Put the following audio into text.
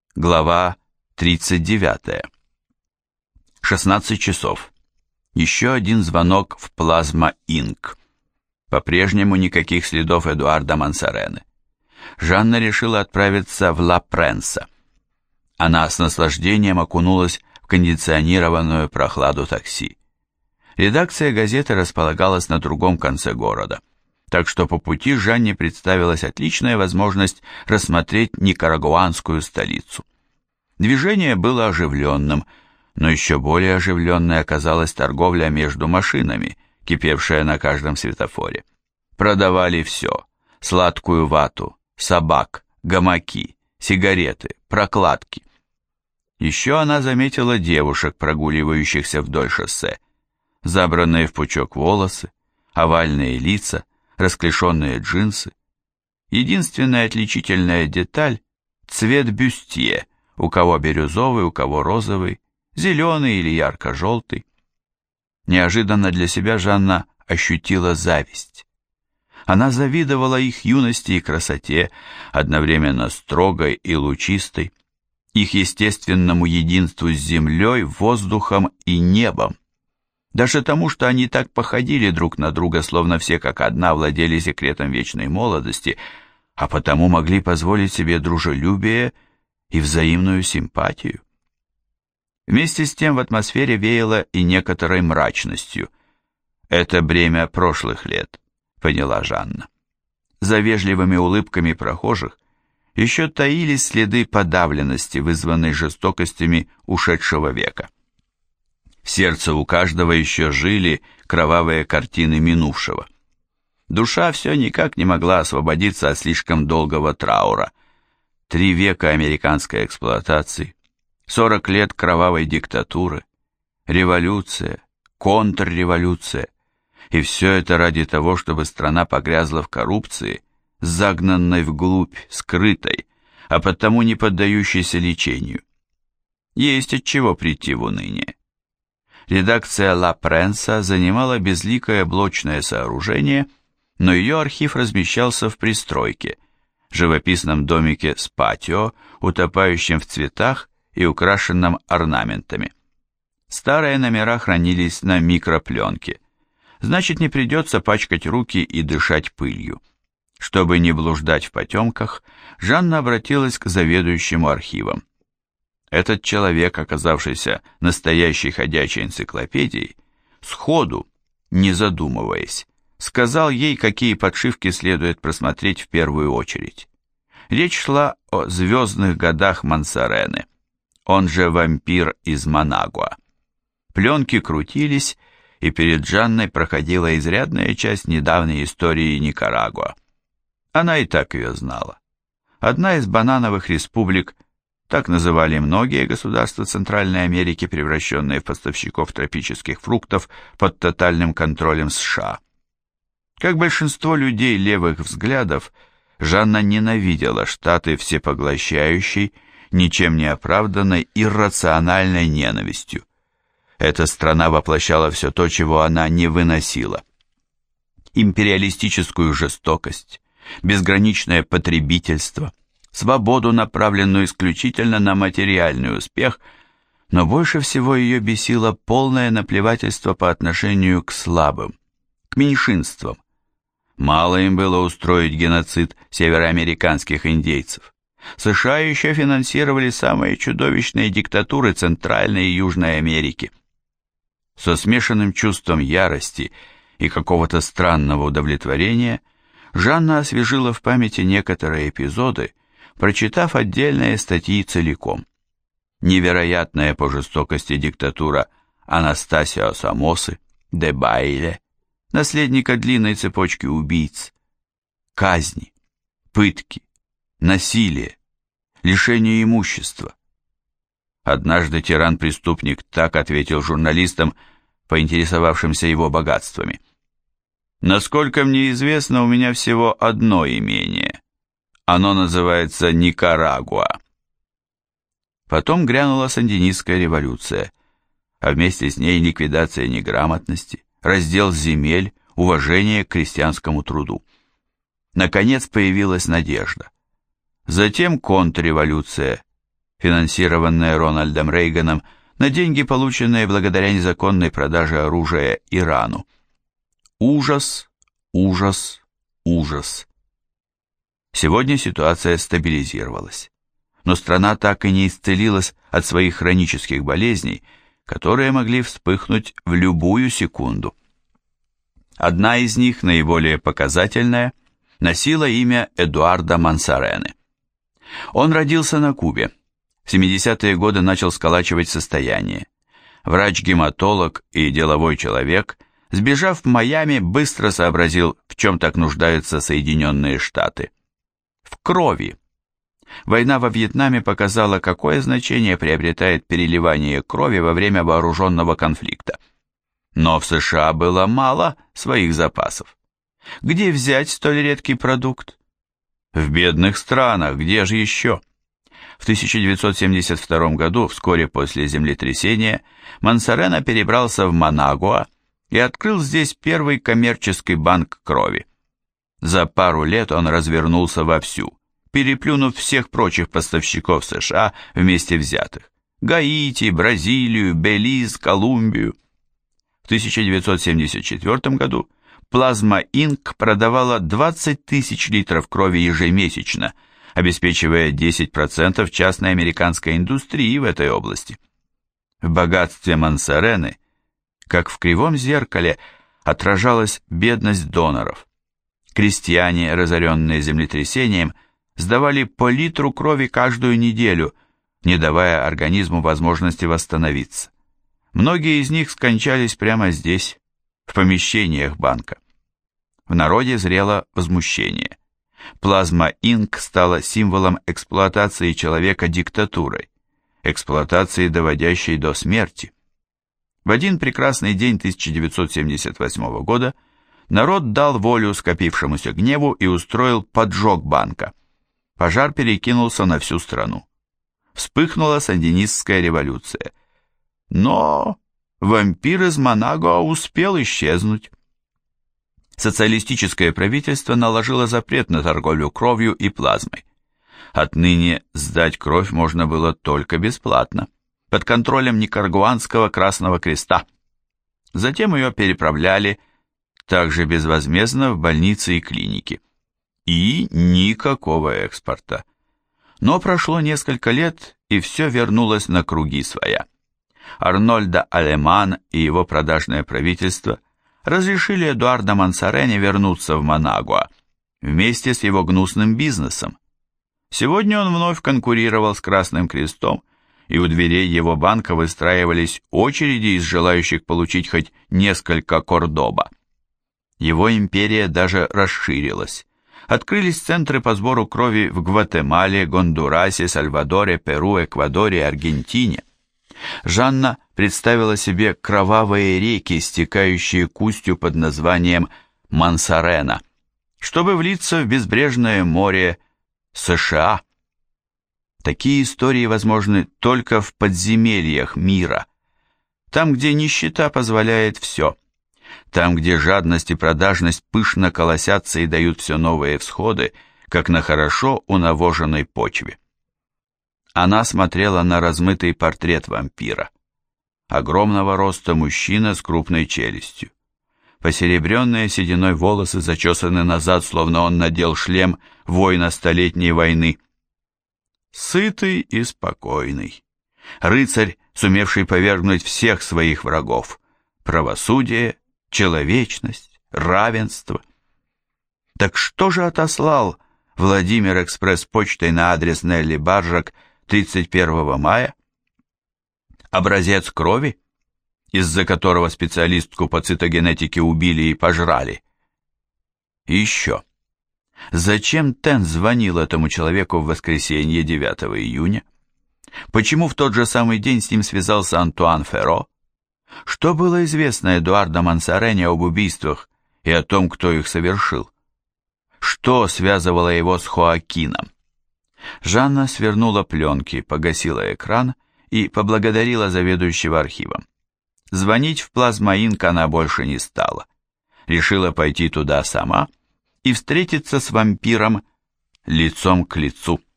Глава 39. 16 часов. Еще один звонок в Плазма Инк. По-прежнему никаких следов Эдуарда Мансарены. Жанна решила отправиться в Ла Пренса. Она с наслаждением окунулась в кондиционированную прохладу такси. Редакция газеты располагалась на другом конце города, так что по пути Жанне представилась отличная возможность рассмотреть никарагуанскую столицу. Движение было оживленным, но еще более оживленной оказалась торговля между машинами, кипевшая на каждом светофоре. Продавали все: сладкую вату, собак, гамаки, сигареты, прокладки. Еще она заметила девушек, прогуливающихся вдоль шоссе. Забранные в пучок волосы, овальные лица, расклешенные джинсы. Единственная отличительная деталь – цвет бюстье, у кого бирюзовый, у кого розовый, зеленый или ярко-желтый. Неожиданно для себя Жанна ощутила зависть. Она завидовала их юности и красоте, одновременно строгой и лучистой, их естественному единству с землей, воздухом и небом. Даже тому, что они так походили друг на друга, словно все как одна владели секретом вечной молодости, а потому могли позволить себе дружелюбие и взаимную симпатию. Вместе с тем в атмосфере веяло и некоторой мрачностью. «Это бремя прошлых лет», — поняла Жанна. За вежливыми улыбками прохожих еще таились следы подавленности, вызванной жестокостями ушедшего века. В сердце у каждого еще жили кровавые картины минувшего. Душа все никак не могла освободиться от слишком долгого траура. 3 века американской эксплуатации, 40 лет кровавой диктатуры, революция, контрреволюция. И все это ради того, чтобы страна погрязла в коррупции, загнанной вглубь, скрытой, а потому не поддающейся лечению. Есть от чего прийти в уныние. Редакция Ла Пренса занимала безликое блочное сооружение, но ее архив размещался в пристройке, живописном домике с патио, утопающим в цветах и украшенном орнаментами. Старые номера хранились на микропленке, значит, не придется пачкать руки и дышать пылью. Чтобы не блуждать в потемках, Жанна обратилась к заведующему архивом. Этот человек, оказавшийся настоящей ходячей энциклопедией, сходу, не задумываясь, сказал ей, какие подшивки следует просмотреть в первую очередь. Речь шла о звездных годах Мансарены, он же вампир из Манагуа. Пленки крутились, и перед Жанной проходила изрядная часть недавней истории Никарагуа. Она и так ее знала. Одна из банановых республик, так называли многие государства Центральной Америки, превращенные в поставщиков тропических фруктов под тотальным контролем США. Как большинство людей левых взглядов, Жанна ненавидела Штаты всепоглощающей, ничем не оправданной, иррациональной ненавистью. Эта страна воплощала все то, чего она не выносила. Империалистическую жестокость, безграничное потребительство, свободу, направленную исключительно на материальный успех, но больше всего ее бесило полное наплевательство по отношению к слабым, к меньшинствам. Мало им было устроить геноцид североамериканских индейцев. США еще финансировали самые чудовищные диктатуры Центральной и Южной Америки. Со смешанным чувством ярости и какого-то странного удовлетворения Жанна освежила в памяти некоторые эпизоды, прочитав отдельные статьи целиком. Невероятная по жестокости диктатура Анастасио Сомосы, де Байле, наследника длинной цепочки убийц, казни, пытки, насилие, лишение имущества. Однажды тиран-преступник так ответил журналистам, поинтересовавшимся его богатствами. «Насколько мне известно, у меня всего одно имение. Оно называется Никарагуа». Потом грянула сандинистская революция, а вместе с ней ликвидация неграмотности, раздел земель, уважение к крестьянскому труду. Наконец появилась надежда. Затем контрреволюция, финансированное Рональдом Рейганом на деньги, полученные благодаря незаконной продаже оружия Ирану. Ужас, ужас, ужас. Сегодня ситуация стабилизировалась, но страна так и не исцелилась от своих хронических болезней, которые могли вспыхнуть в любую секунду. Одна из них, наиболее показательная, носила имя Эдуарда Мансарене. Он родился на Кубе. В 70-е годы начал сколачивать состояние. Врач-гематолог и деловой человек, сбежав в Майами, быстро сообразил, в чем так нуждаются Соединенные Штаты. В крови. Война во Вьетнаме показала, какое значение приобретает переливание крови во время вооруженного конфликта. Но в США было мало своих запасов. Где взять столь редкий продукт? В бедных странах, где же еще? В 1972 году, вскоре после землетрясения, Мансарена перебрался в Манагуа и открыл здесь первый коммерческий банк крови. За пару лет он развернулся вовсю, переплюнув всех прочих поставщиков США вместе взятых – Гаити, Бразилию, Белиз, Колумбию. В 1974 году Плазма Инк продавала 20 тысяч литров крови ежемесячно, обеспечивая 10% частной американской индустрии в этой области. В богатстве Мансарены, как в кривом зеркале, отражалась бедность доноров. Крестьяне, разоренные землетрясением, сдавали по литру крови каждую неделю, не давая организму возможности восстановиться. Многие из них скончались прямо здесь, в помещениях банка. В народе зрело возмущение. Плазма Инк стала символом эксплуатации человека диктатурой, эксплуатации, доводящей до смерти. В один прекрасный день 1978 года народ дал волю скопившемуся гневу и устроил поджог банка. Пожар перекинулся на всю страну. Вспыхнула сандинистская революция. Но вампир из Манагуа успел исчезнуть. Социалистическое правительство наложило запрет на торговлю кровью и плазмой. Отныне сдать кровь можно было только бесплатно, под контролем Никарагуанского Красного Креста. Затем ее переправляли также безвозмездно в больницы и клиники. И никакого экспорта. Но прошло несколько лет, и все вернулось на круги своя. Арнольдо Алеман и его продажное правительство разрешили Эдуарда Мансарене вернуться в Манагуа вместе с его гнусным бизнесом. Сегодня он вновь конкурировал с Красным Крестом, и у дверей его банка выстраивались очереди из желающих получить хоть несколько кордоба. Его империя даже расширилась. Открылись центры по сбору крови в Гватемале, Гондурасе, Сальвадоре, Перу, Эквадоре и Аргентине. Жанна представила себе кровавые реки, стекающие к устью под названием Мансарена, чтобы влиться в безбрежное море США. Такие истории возможны только в подземельях мира, там, где нищета позволяет все, там, где жадность и продажность пышно колосятся и дают все новые всходы, как на хорошо унавоженной почве. Она смотрела на размытый портрет вампира. Огромного роста мужчина с крупной челюстью. Посеребренные сединой волосы зачесаны назад, словно он надел шлем воина Столетней войны. Сытый и спокойный. Рыцарь, сумевший повергнуть всех своих врагов. Правосудие, человечность, равенство. Так что же отослал Владимир экспресс-почтой на адрес Нелли Баржак 31 мая? Образец крови, из-за которого специалистку по цитогенетике убили и пожрали. И еще. Зачем Тен звонил этому человеку в воскресенье 9 июня? Почему в тот же самый день с ним связался Антуан Ферро? Что было известно Эдуарду Мансарене об убийствах и о том, кто их совершил? Что связывало его с Хоакином? Жанна свернула пленки, погасила экран и поблагодарила заведующего архивом. Звонить в Плазма Инк она больше не стала. Решила пойти туда сама и встретиться с вампиром лицом к лицу.